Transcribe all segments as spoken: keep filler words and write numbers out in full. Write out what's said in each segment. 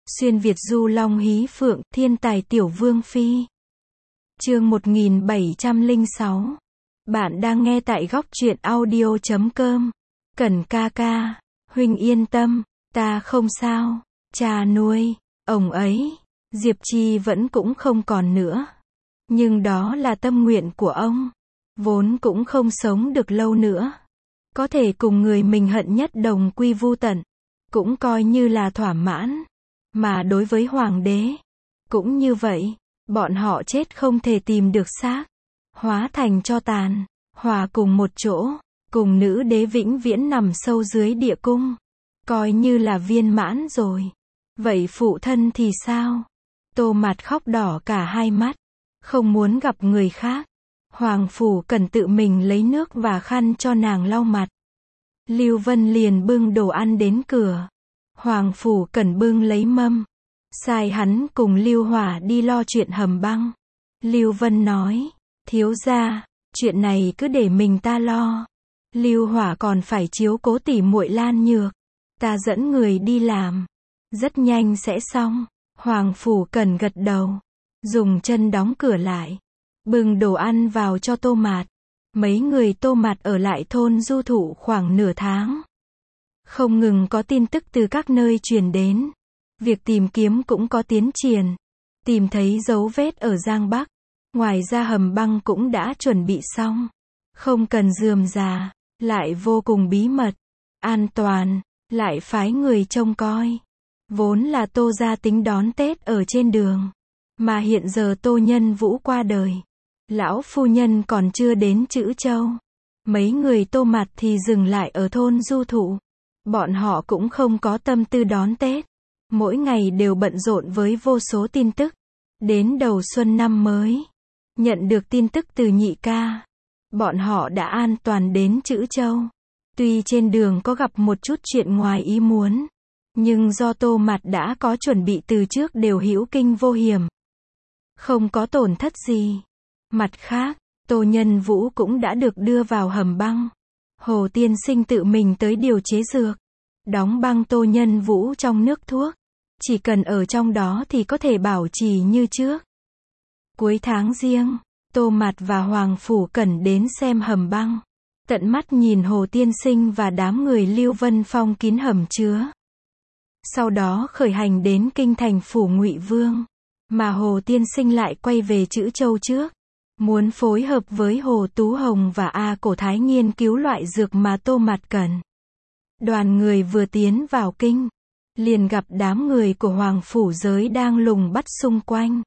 Xuyên Việt du long hí phượng, thiên tài tiểu vương phi. Chương một nghìn bảy trăm lẻ sáu. Bạn đang nghe tại góc truyện audio chấm com. Cẩn ca ca, huynh yên tâm, ta không sao. Cha nuôi, ông ấy, Diệp Chi vẫn cũng không còn nữa. Nhưng đó là tâm nguyện của ông. Vốn cũng không sống được lâu nữa. Có thể cùng người mình hận nhất đồng quy vu tận, cũng coi như là thỏa mãn. Mà đối với hoàng đế, cũng như vậy, bọn họ chết không thể tìm được xác, hóa thành tro tàn, hòa cùng một chỗ, cùng nữ đế vĩnh viễn nằm sâu dưới địa cung, coi như là viên mãn rồi. Vậy phụ thân thì sao? Tô Mạt khóc đỏ cả hai mắt, không muốn gặp người khác. Hoàng phủ cần tự mình lấy nước và khăn cho nàng lau mặt. Lưu Vân liền bưng đồ ăn đến cửa. Hoàng phủ cần bưng lấy mâm, sai hắn cùng Lưu Hỏa đi lo chuyện hầm băng. Lưu Vân nói, thiếu gia, chuyện này cứ để mình ta lo. Lưu Hỏa còn phải chiếu cố tỉ muội Lan Nhược, ta dẫn người đi làm, rất nhanh sẽ xong. Hoàng phủ cần gật đầu, dùng chân đóng cửa lại, bưng đồ ăn vào cho Tô Mạt. Mấy người Tô Mạt ở lại thôn Du Thụ khoảng nửa tháng. Không ngừng có tin tức từ các nơi truyền đến. Việc tìm kiếm cũng có tiến triển. Tìm thấy dấu vết ở Giang Bắc. Ngoài ra hầm băng cũng đã chuẩn bị xong. Không cần rườm rà, lại vô cùng bí mật, an toàn, lại phái người trông coi. Vốn là Tô gia tính đón Tết ở trên đường. Mà hiện giờ Tô Nhân Vũ qua đời. Lão phu nhân còn chưa đến Trữ Châu. Mấy người Tô Mạt thì dừng lại ở thôn Du Thụ. Bọn họ cũng không có tâm tư đón Tết. Mỗi ngày đều bận rộn với vô số tin tức. Đến đầu xuân năm mới, nhận được tin tức từ nhị ca. Bọn họ đã an toàn đến Trữ Châu. Tuy trên đường có gặp một chút chuyện ngoài ý muốn, nhưng do Tô Mạt đã có chuẩn bị từ trước đều hữu kinh vô hiểm. Không có tổn thất gì. Mặt khác, Tô Nhân Vũ cũng đã được đưa vào hầm băng. Hồ tiên sinh tự mình tới điều chế dược, đóng băng Tô Nhân Vũ trong nước thuốc. Chỉ cần ở trong đó thì có thể bảo trì như trước. Cuối tháng Giêng, Tô Mạt và Hoàng Phủ Cẩn đến xem hầm băng. Tận mắt nhìn Hồ tiên sinh và đám người Lưu Vân phong kín hầm chứa. Sau đó khởi hành đến kinh thành phủ Ngụy Vương. Mà Hồ tiên sinh lại quay về Trữ Châu trước. Muốn phối hợp với Hồ Tú Hồng và A Cổ Thái nghiên cứu loại dược mà Tô Mạt cần. Đoàn người vừa tiến vào kinh, liền gặp đám người của Hoàng phủ giới đang lùng bắt xung quanh.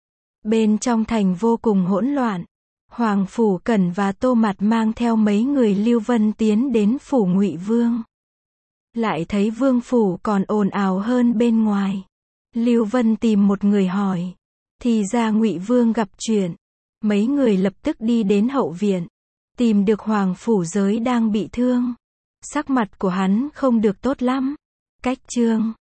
Bên trong thành vô cùng hỗn loạn. Hoàng phủ Cẩn và Tô Mạt mang theo mấy người Lưu Vân tiến đến phủ Ngụy Vương. Lại thấy vương phủ còn ồn ào hơn bên ngoài. Lưu Vân tìm một người hỏi, thì ra Ngụy Vương gặp chuyện. Mấy người lập tức đi đến hậu viện, tìm được Hoàng phủ giới đang bị thương. Sắc mặt của hắn không được tốt lắm. Cách trương,